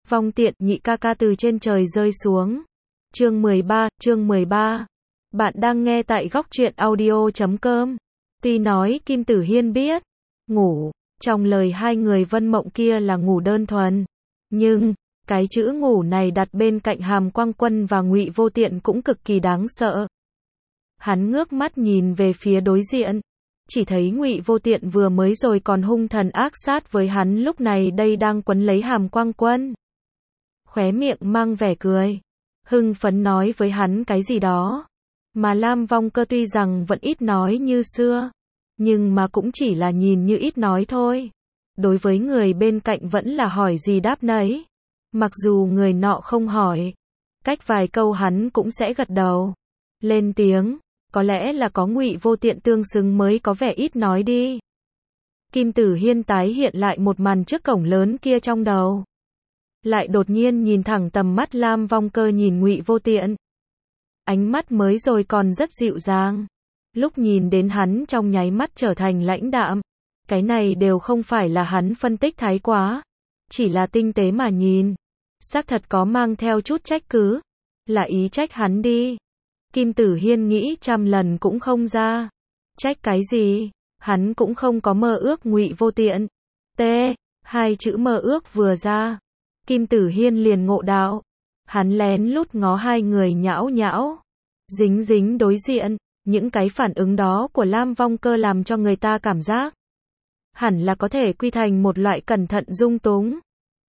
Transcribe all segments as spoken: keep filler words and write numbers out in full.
Vong tiện, nhị ca ca từ trên trời rơi xuống. Chương mười ba, chương mười ba. Bạn đang nghe tại góc truyện audio chấm com. Tuy nói Kim Tử Hiên biết, ngủ, trong lời hai người Vân Mộng kia là ngủ đơn thuần. Nhưng, cái chữ ngủ này đặt bên cạnh Hàm Quang Quân và Ngụy Vô Tiện cũng cực kỳ đáng sợ. Hắn ngước mắt nhìn về phía đối diện. Chỉ thấy Ngụy Vô Tiện vừa mới rồi còn hung thần ác sát với hắn, lúc này đây đang quấn lấy Hàm Quang Quân. Khóe miệng mang vẻ cười, hưng phấn nói với hắn cái gì đó. Mà Lam Vong Cơ tuy rằng vẫn ít nói như xưa, nhưng mà cũng chỉ là nhìn như ít nói thôi. Đối với người bên cạnh vẫn là hỏi gì đáp nấy. Mặc dù người nọ không hỏi, cách vài câu hắn cũng sẽ gật đầu, lên tiếng. Có lẽ là có Ngụy Vô Tiện tương xứng mới có vẻ ít nói đi. Kim Tử Hiên tái hiện lại một màn trước cổng lớn kia trong đầu. Lại đột nhiên nhìn thẳng tầm mắt Lam Vong Cơ nhìn Ngụy Vô Tiện. Ánh mắt mới rồi còn rất dịu dàng, lúc nhìn đến hắn trong nháy mắt trở thành lãnh đạm. Cái này đều không phải là hắn phân tích thái quá, chỉ là tinh tế mà nhìn, xác thật có mang theo chút trách cứ, là ý trách hắn đi. Kim Tử Hiên nghĩ trăm lần cũng không ra. Trách cái gì? Hắn cũng không có mơ ước Ngụy Vô Tiện. T. Hai chữ mơ ước vừa ra, Kim Tử Hiên liền ngộ đạo. Hắn lén lút ngó hai người nhão nhão, dính dính đối diện. Những cái phản ứng đó của Lam Vong Cơ làm cho người ta cảm giác hẳn là có thể quy thành một loại cẩn thận dung túng,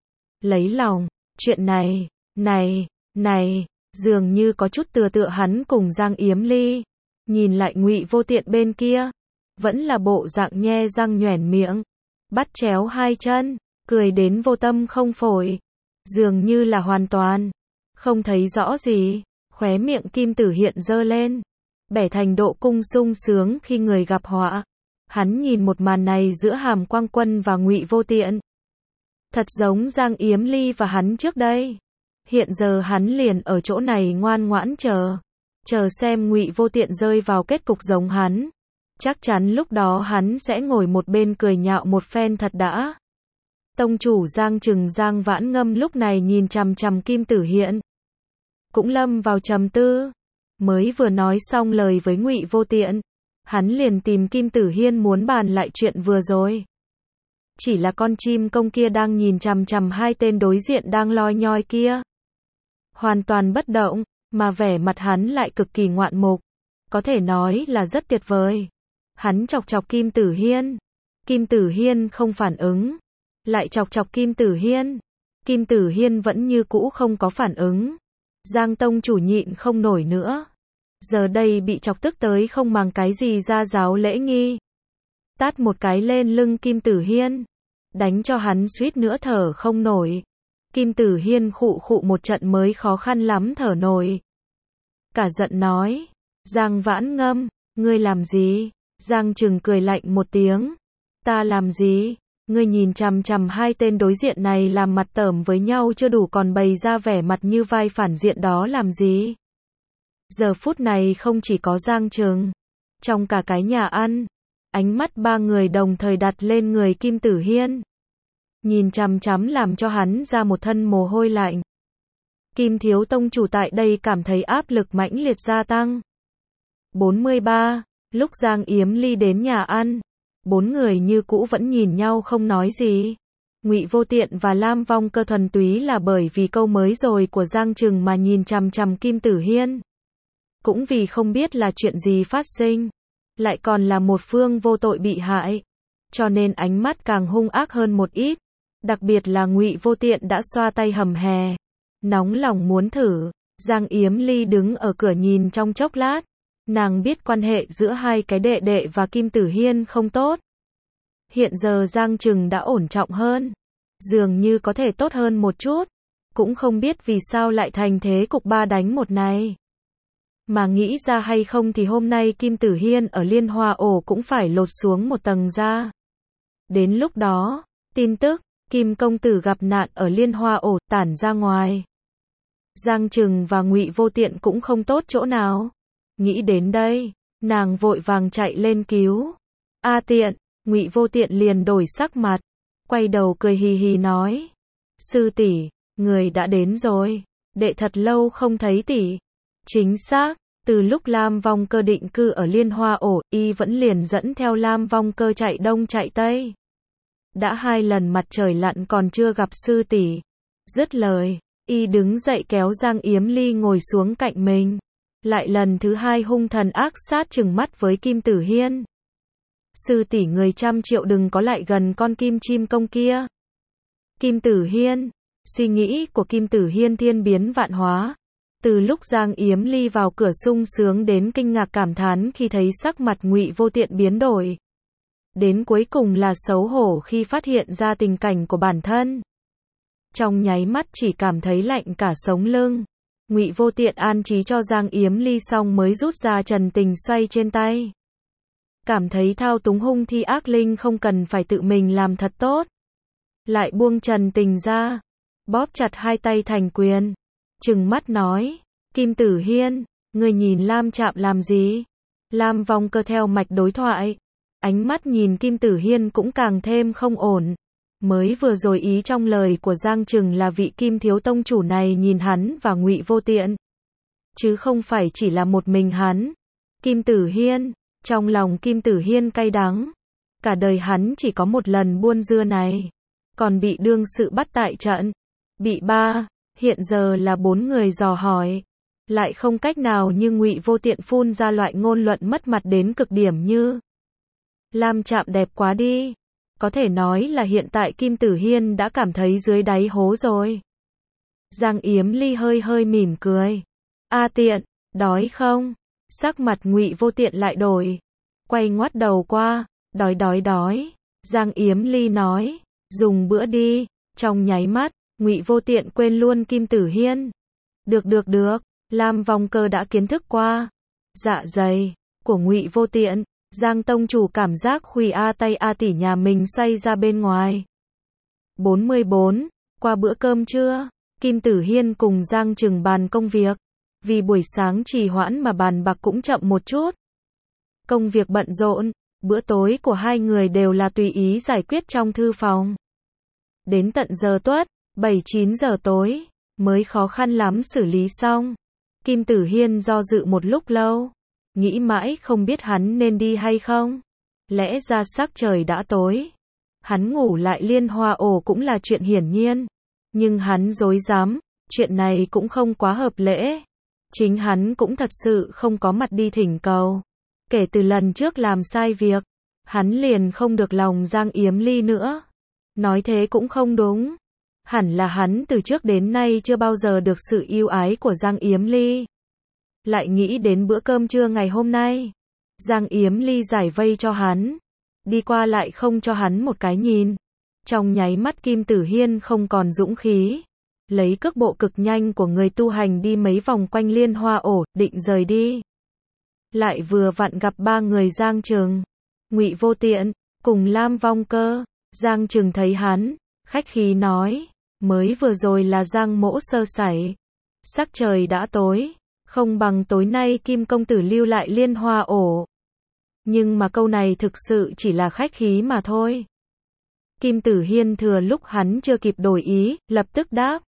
lấy lòng. Chuyện này, này, này, dường như có chút tựa tựa hắn cùng Giang Yếm Ly. Nhìn lại Ngụy Vô Tiện bên kia, vẫn là bộ dạng nhe răng nhoẻn miệng, bắt chéo hai chân, cười đến vô tâm không phổi, dường như là hoàn toàn không thấy rõ gì. Khóe miệng Kim Tử Hiên giơ lên, bẻ thành độ cung sung sướng khi người gặp họa. Hắn nhìn một màn này giữa Hàm Quang Quân và Ngụy Vô Tiện, thật giống Giang Yếm Ly và hắn trước đây. Hiện giờ hắn liền ở chỗ này ngoan ngoãn chờ, chờ xem Ngụy Vô Tiện rơi vào kết cục giống hắn. Chắc chắn lúc đó hắn sẽ ngồi một bên cười nhạo một phen thật đã. Tông chủ Giang Trừng Giang Vãn Ngâm lúc này nhìn chằm chằm Kim Tử Hiên, cũng lâm vào trầm tư. Mới vừa nói xong lời với Ngụy Vô Tiện, hắn liền tìm Kim Tử Hiên muốn bàn lại chuyện vừa rồi. Chỉ là con chim công kia đang nhìn chằm chằm hai tên đối diện đang loi nhoi kia, hoàn toàn bất động, mà vẻ mặt hắn lại cực kỳ ngoạn mục, có thể nói là rất tuyệt vời. Hắn chọc chọc Kim Tử Hiên, Kim Tử Hiên không phản ứng, lại chọc chọc Kim Tử Hiên, Kim Tử Hiên vẫn như cũ không có phản ứng. Giang tông chủ nhịn không nổi nữa, giờ đây bị chọc tức tới không màng cái gì ra giáo lễ nghi, tát một cái lên lưng Kim Tử Hiên, đánh cho hắn suýt nữa thở không nổi. Kim Tử Hiên khụ khụ một trận mới khó khăn lắm thở nổi. Cả giận nói, Giang Vãn Ngâm, ngươi làm gì? Giang Trừng cười lạnh một tiếng, ta làm gì? Ngươi nhìn chằm chằm hai tên đối diện này làm mặt tởm với nhau chưa đủ còn bày ra vẻ mặt như vai phản diện đó làm gì? Giờ phút này không chỉ có Giang Trừng, trong cả cái nhà ăn, ánh mắt ba người đồng thời đặt lên người Kim Tử Hiên, nhìn chằm chằm làm cho hắn ra một thân mồ hôi lạnh. Kim thiếu tông chủ tại đây cảm thấy áp lực mãnh liệt gia tăng. bốn mươi ba. Lúc Giang Yếm Ly đến nhà ăn, bốn người như cũ vẫn nhìn nhau không nói gì. Ngụy Vô Tiện và Lam Vong Cơ thuần túy là bởi vì câu mới rồi của Giang Trừng mà nhìn chằm chằm Kim Tử Hiên, cũng vì không biết là chuyện gì phát sinh, lại còn là một phương vô tội bị hại, cho nên ánh mắt càng hung ác hơn một ít. Đặc biệt là Ngụy Vô Tiện đã xoa tay hầm hè, nóng lòng muốn thử. Giang Yếm Ly đứng ở cửa nhìn trong chốc lát, nàng biết quan hệ giữa hai cái đệ đệ và Kim Tử Hiên không tốt. Hiện giờ Giang Trừng đã ổn trọng hơn, dường như có thể tốt hơn một chút, cũng không biết vì sao lại thành thế cục ba đánh một này. Mà nghĩ ra hay không thì hôm nay Kim Tử Hiên ở Liên Hoa ổ cũng phải lột xuống một tầng da. Đến lúc đó, tin tức Kim công tử gặp nạn ở Liên Hoa ổ tản ra ngoài, Giang Trừng và Ngụy Vô Tiện cũng không tốt chỗ nào. Nghĩ đến đây, nàng vội vàng chạy lên cứu. A Tiện, Ngụy Vô Tiện liền đổi sắc mặt, quay đầu cười hì hì nói, sư tỷ, Người đã đến rồi. Đệ thật lâu không thấy tỷ. Chính xác, từ lúc Lam Vong Cơ định cư ở Liên Hoa Ổ, y vẫn liền dẫn theo Lam Vong Cơ chạy đông chạy tây. Đã hai lần mặt trời lặn còn chưa gặp sư tỷ. Dứt lời, y đứng dậy kéo Giang Yếm Ly ngồi xuống cạnh mình. Lại lần thứ hai hung thần ác sát trừng mắt với Kim Tử Hiên. Sư tỷ người trăm triệu đừng có lại gần con kim chim công kia. Kim Tử Hiên, suy nghĩ của Kim Tử Hiên thiên biến vạn hóa. Từ lúc Giang Yếm Ly vào cửa sung sướng đến kinh ngạc cảm thán khi thấy sắc mặt Ngụy Vô Tiện biến đổi. Đến cuối cùng là xấu hổ khi phát hiện ra tình cảnh của bản thân. Trong nháy mắt chỉ cảm thấy lạnh cả sống lưng. Ngụy Vô Tiện an trí cho Giang Yếm Ly xong mới rút ra trần tình xoay trên tay. Cảm thấy thao túng hung thi ác linh không cần phải tự mình làm thật tốt. Lại buông trần tình ra, bóp chặt hai tay thành quyền. Trừng mắt nói, Kim Tử Hiên, người nhìn Lam Trạm làm gì? Lam Vong Cơ theo mạch đối thoại. Ánh mắt nhìn Kim Tử Hiên cũng càng thêm không ổn. Mới vừa rồi ý trong lời của Giang Trừng là vị Kim thiếu tông chủ này nhìn hắn và Ngụy Vô Tiện. Chứ không phải chỉ là một mình hắn. Kim Tử Hiên, trong lòng Kim Tử Hiên cay đắng. Cả đời hắn chỉ có một lần buôn dưa này. Còn bị đương sự bắt tại trận. Bị ba, hiện giờ là bốn người dò hỏi. Lại không cách nào như Ngụy Vô Tiện phun ra loại ngôn luận mất mặt đến cực điểm như Lam Trạm đẹp quá đi. Có thể nói là hiện tại Kim Tử Hiên đã cảm thấy dưới đáy hố rồi. Giang Yếm Ly hơi hơi mỉm cười. A Tiện, đói không? Sắc mặt Ngụy Vô Tiện lại đổi. Quay ngoắt đầu qua, đói đói đói. Giang Yếm Ly nói, dùng bữa đi. Trong nháy mắt, Ngụy Vô Tiện quên luôn Kim Tử Hiên. Được được được, Lam Vong Cơ đã kiến thức qua. Dạ dày của Ngụy Vô Tiện. Giang tông chủ cảm giác khuỷu a tay a tỷ nhà mình xoay ra bên ngoài. bốn mươi bốn. Qua bữa cơm trưa, Kim Tử Hiên cùng Giang Trừng bàn công việc. Vì buổi sáng trì hoãn mà bàn bạc cũng chậm một chút. Công việc bận rộn, bữa tối của hai người đều là tùy ý giải quyết trong thư phòng. Đến tận giờ tuất, bảy chín giờ tối, mới khó khăn lắm xử lý xong. Kim Tử Hiên do dự một lúc lâu. Nghĩ mãi không biết hắn nên đi hay không. Lẽ ra sắc trời đã tối. Hắn ngủ lại Liên Hoa Ổ cũng là chuyện hiển nhiên. Nhưng hắn dối dám, chuyện này cũng không quá hợp lễ. Chính hắn cũng thật sự không có mặt đi thỉnh cầu. Kể từ lần trước làm sai việc, hắn liền không được lòng Giang Yếm Ly nữa. Nói thế cũng không đúng. Hẳn là hắn từ trước đến nay chưa bao giờ được sự yêu ái của Giang Yếm Ly. Lại nghĩ đến bữa cơm trưa ngày hôm nay. Giang Yếm Ly giải vây cho hắn. Đi qua lại không cho hắn một cái nhìn. Trong nháy mắt Kim Tử Hiên không còn dũng khí. Lấy cước bộ cực nhanh của người tu hành đi mấy vòng quanh Liên Hoa Ổ, định rời đi. Lại vừa vặn gặp ba người Giang Trừng, Ngụy Vô Tiện, cùng Lam Vong Cơ. Giang Trừng thấy hắn, khách khí nói, mới vừa rồi là Giang mỗ sơ sẩy. Sắc trời đã tối. Không bằng tối nay Kim công tử lưu lại Liên Hoa Ổ. Nhưng mà câu này thực sự chỉ là khách khí mà thôi. Kim Tử Hiên thừa lúc hắn chưa kịp đổi ý, lập tức đáp.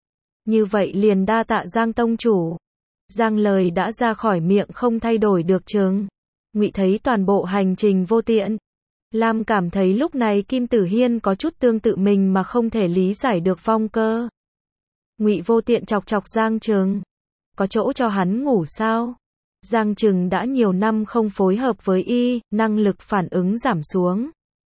Như vậy liền đa tạ Giang tông chủ. Giang lời đã ra khỏi miệng không thay đổi được chừng. Ngụy thấy toàn bộ hành trình Vô Tiện. Lam cảm thấy lúc này Kim Tử Hiên có chút tương tự mình mà không thể lý giải được Vong Cơ. Ngụy Vô Tiện chọc chọc Giang Trừng. Có chỗ cho hắn ngủ sao? Giang Trừng đã nhiều năm không phối hợp với y, năng lực phản ứng giảm xuống.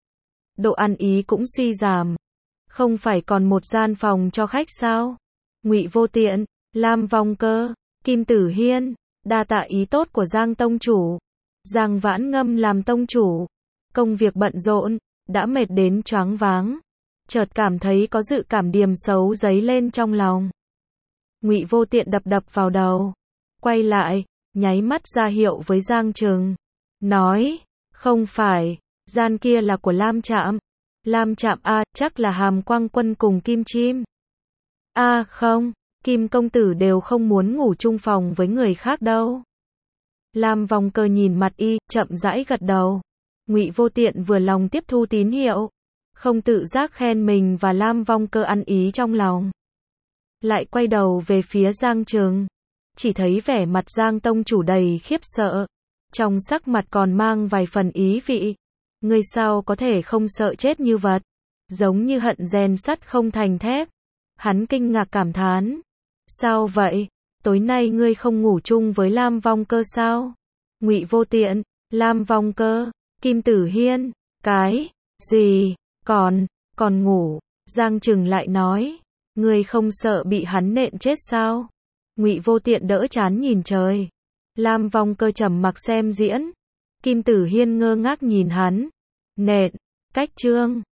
Độ ăn ý cũng suy giảm. Không phải còn một gian phòng cho khách sao? Ngụy Vô Tiện, Lam Vong Cơ, Kim Tử Hiên, đa tạ ý tốt của Giang tông chủ. Giang Vãn Ngâm làm tông chủ. Công việc bận rộn, đã mệt đến choáng váng. Chợt cảm thấy có dự cảm điềm xấu dấy lên trong lòng. Ngụy Vô Tiện đập đập vào đầu. Quay lại, nháy mắt ra hiệu với Giang Trừng. Nói, không phải, gian kia là của Lam Trạm. Lam Trạm a, chắc là Hàm Quang Quân cùng Kim Chim. A không, Kim công tử đều không muốn ngủ chung phòng với người khác đâu. Lam Vong Cơ nhìn mặt y, chậm rãi gật đầu. Ngụy Vô Tiện vừa lòng tiếp thu tín hiệu. Không tự giác khen mình và Lam Vong Cơ ăn ý trong lòng. lại quay đầu về phía Giang Trừng. Chỉ thấy vẻ mặt Giang tông chủ đầy khiếp sợ, trong sắc mặt còn mang vài phần ý vị. Ngươi sao có thể không sợ chết như vật, giống như hận rèn sắt không thành thép. Hắn kinh ngạc cảm thán. Sao vậy? Tối nay ngươi không ngủ chung với Lam Vong Cơ sao? Ngụy Vô Tiện, Lam Vong Cơ, Kim Tử Hiên, cái gì? Còn, còn ngủ? Giang Trừng lại nói, ngươi không sợ bị hắn nện chết sao? Ngụy Vô Tiện đỡ trán nhìn trời. Lam Vong Cơ trầm mặc xem diễn. Kim Tử Hiên ngơ ngác nhìn hắn. Nện, cách chương